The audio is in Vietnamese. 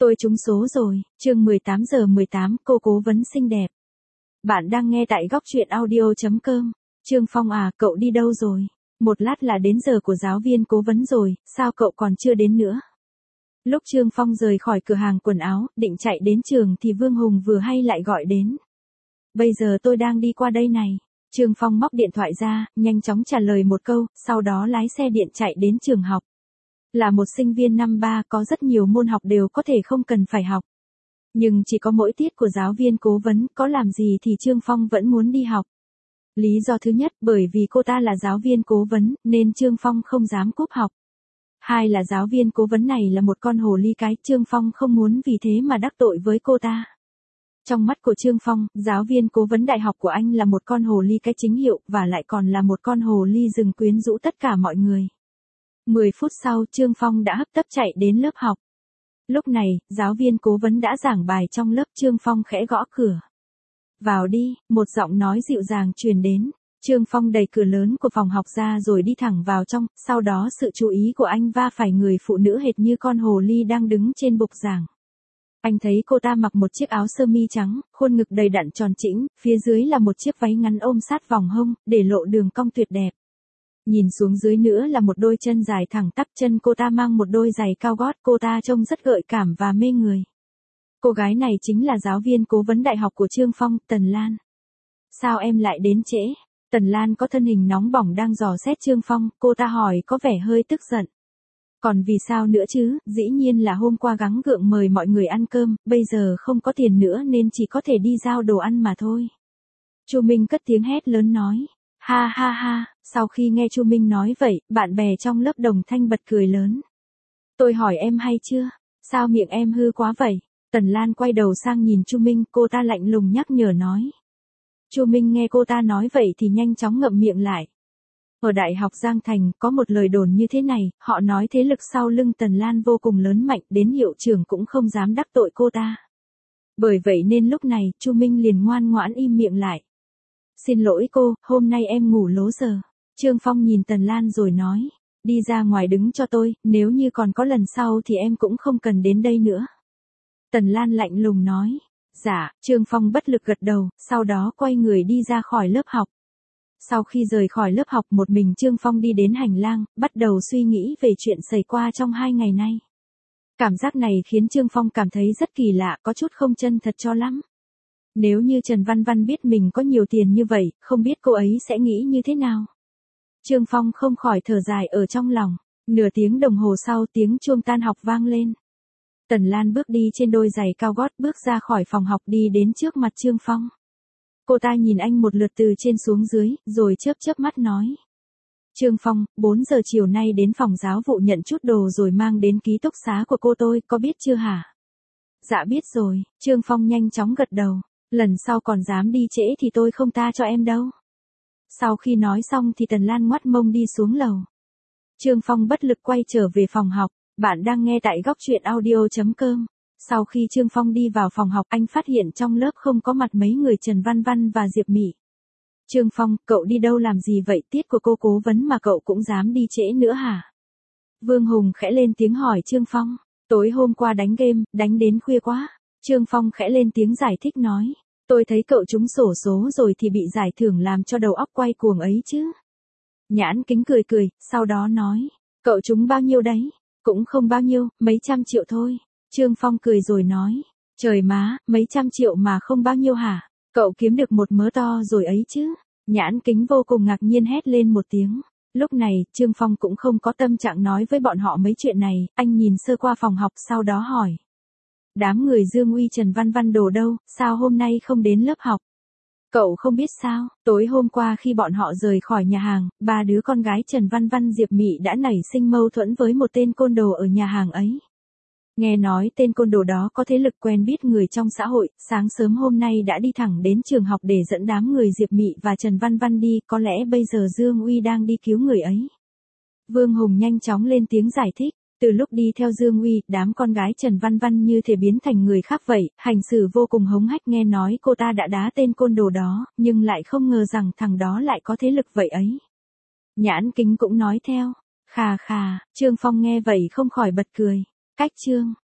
Tôi trúng số rồi, chương 18 giờ 18, cô cố vấn xinh đẹp. Bạn đang nghe tại góc truyện audio.com. Trương Phong à, cậu đi đâu rồi? Một lát là đến giờ của giáo viên cố vấn rồi, sao cậu còn chưa đến nữa? Lúc Trương Phong rời khỏi cửa hàng quần áo, định chạy đến trường thì Vương Hùng vừa hay lại gọi đến. Bây giờ tôi đang đi qua đây này. Trương Phong móc điện thoại ra, nhanh chóng trả lời một câu, sau đó lái xe điện chạy đến trường học. Là một sinh viên năm 3 có rất nhiều môn học đều có thể không cần phải học. Nhưng chỉ có mỗi tiết của giáo viên cố vấn có làm gì thì Trương Phong vẫn muốn đi học. Lý do thứ nhất bởi vì cô ta là giáo viên cố vấn nên Trương Phong không dám cúp học. Hai là giáo viên cố vấn này là một con hồ ly cái, Trương Phong không muốn vì thế mà đắc tội với cô ta. Trong mắt của Trương Phong, giáo viên cố vấn đại học của anh là một con hồ ly cái chính hiệu và lại còn là một con hồ ly rừng quyến rũ tất cả mọi người. 10 phút sau Trương Phong đã hấp tấp chạy đến lớp học. Lúc này, giáo viên cố vấn đã giảng bài trong lớp. Trương Phong khẽ gõ cửa. Vào đi, một giọng nói dịu dàng truyền đến. Trương Phong đẩy cửa lớn của phòng học ra rồi đi thẳng vào trong, sau đó sự chú ý của anh va phải người phụ nữ hệt như con hồ ly đang đứng trên bục giảng. Anh thấy cô ta mặc một chiếc áo sơ mi trắng, khuôn ngực đầy đặn tròn trĩnh, phía dưới là một chiếc váy ngắn ôm sát vòng hông, để lộ đường cong tuyệt đẹp. Nhìn xuống dưới nữa là một đôi chân dài thẳng tắp, chân cô ta mang một đôi giày cao gót, cô ta trông rất gợi cảm và mê người. Cô gái này chính là giáo viên cố vấn đại học của Trương Phong, Tần Lan. Sao em lại đến trễ? Tần Lan có thân hình nóng bỏng đang dò xét Trương Phong, cô ta hỏi có vẻ hơi tức giận. Còn vì sao nữa chứ, dĩ nhiên là hôm qua gắng gượng mời mọi người ăn cơm, bây giờ không có tiền nữa nên chỉ có thể đi giao đồ ăn mà thôi. Chu Minh cất tiếng hét lớn nói. Ha ha ha, sau khi nghe Chu Minh nói vậy, bạn bè trong lớp đồng thanh bật cười lớn. Tôi hỏi em hay chưa? Sao miệng em hư quá vậy? Tần Lan quay đầu sang nhìn Chu Minh, cô ta lạnh lùng nhắc nhở nói. Chu Minh nghe cô ta nói vậy thì nhanh chóng ngậm miệng lại. Ở Đại học Giang Thành có một lời đồn như thế này, họ nói thế lực sau lưng Tần Lan vô cùng lớn mạnh đến hiệu trưởng cũng không dám đắc tội cô ta. Bởi vậy nên lúc này, Chu Minh liền ngoan ngoãn im miệng lại. Xin lỗi cô, hôm nay em ngủ lố giờ. Trương Phong nhìn Tần Lan rồi nói. Đi ra ngoài đứng cho tôi, nếu như còn có lần sau thì em cũng không cần đến đây nữa. Tần Lan lạnh lùng nói. Dạ, Trương Phong bất lực gật đầu, sau đó quay người đi ra khỏi lớp học. Sau khi rời khỏi lớp học một mình Trương Phong đi đến hành lang, bắt đầu suy nghĩ về chuyện xảy qua trong 2 ngày nay. Cảm giác này khiến Trương Phong cảm thấy rất kỳ lạ, có chút không chân thật cho lắm. Nếu như Trần Văn Văn biết mình có nhiều tiền như vậy, không biết cô ấy sẽ nghĩ như thế nào? Trương Phong không khỏi thở dài ở trong lòng. Nửa tiếng đồng hồ sau tiếng chuông tan học vang lên. Tần Lan bước đi trên đôi giày cao gót bước ra khỏi phòng học đi đến trước mặt Trương Phong. Cô ta nhìn anh một lượt từ trên xuống dưới, rồi chớp mắt nói. Trương Phong, 4 giờ chiều nay đến phòng giáo vụ nhận chút đồ rồi mang đến ký túc xá của cô tôi, có biết chưa hả? Dạ biết rồi, Trương Phong nhanh chóng gật đầu. Lần sau còn dám đi trễ thì tôi không tha cho em đâu. Sau khi nói xong thì Tần Lan ngoắt mông đi xuống lầu. Trương Phong bất lực quay trở về phòng học. Bạn đang nghe tại góc truyện audio.com. Sau khi Trương Phong đi vào phòng học anh phát hiện trong lớp không có mặt mấy người Trần Văn Văn và Diệp Mị. Trương Phong, cậu đi đâu làm gì vậy, tiết của cô cố vấn mà cậu cũng dám đi trễ nữa hả? Vương Hùng khẽ lên tiếng hỏi Trương Phong. Tối hôm qua đánh game, đánh đến khuya quá. Trương Phong khẽ lên tiếng giải thích nói. Tôi thấy cậu trúng xổ số rồi thì bị giải thưởng làm cho đầu óc quay cuồng ấy chứ. Nhãn Kính cười, sau đó nói. Cậu trúng bao nhiêu đấy? Cũng không bao nhiêu, mấy trăm triệu thôi. Trương Phong cười rồi nói. Trời má, mấy trăm triệu mà không bao nhiêu hả? Cậu kiếm được một mớ to rồi ấy chứ. Nhãn Kính vô cùng ngạc nhiên hét lên một tiếng. Lúc này, Trương Phong cũng không có tâm trạng nói với bọn họ mấy chuyện này, anh nhìn sơ qua phòng học sau đó hỏi. Đám người Dương Uy Trần Văn Văn đồ đâu, sao hôm nay không đến lớp học? Cậu không biết sao, tối hôm qua khi bọn họ rời khỏi nhà hàng, 3 đứa con gái Trần Văn Văn Diệp Mị đã nảy sinh mâu thuẫn với một tên côn đồ ở nhà hàng ấy. Nghe nói tên côn đồ đó có thế lực quen biết người trong xã hội, sáng sớm hôm nay đã đi thẳng đến trường học để dẫn đám người Diệp Mị và Trần Văn Văn đi, có lẽ bây giờ Dương Uy đang đi cứu người ấy. Vương Hùng nhanh chóng lên tiếng giải thích. Từ lúc đi theo Dương Uy, đám con gái Trần Văn Văn như thể biến thành người khác vậy, hành xử vô cùng hống hách, nghe nói cô ta đã đá tên côn đồ đó, nhưng lại không ngờ rằng thằng đó lại có thế lực vậy ấy. Nhãn Kính cũng nói theo. Khà khà, Trương Phong nghe vậy không khỏi bật cười. Cách chương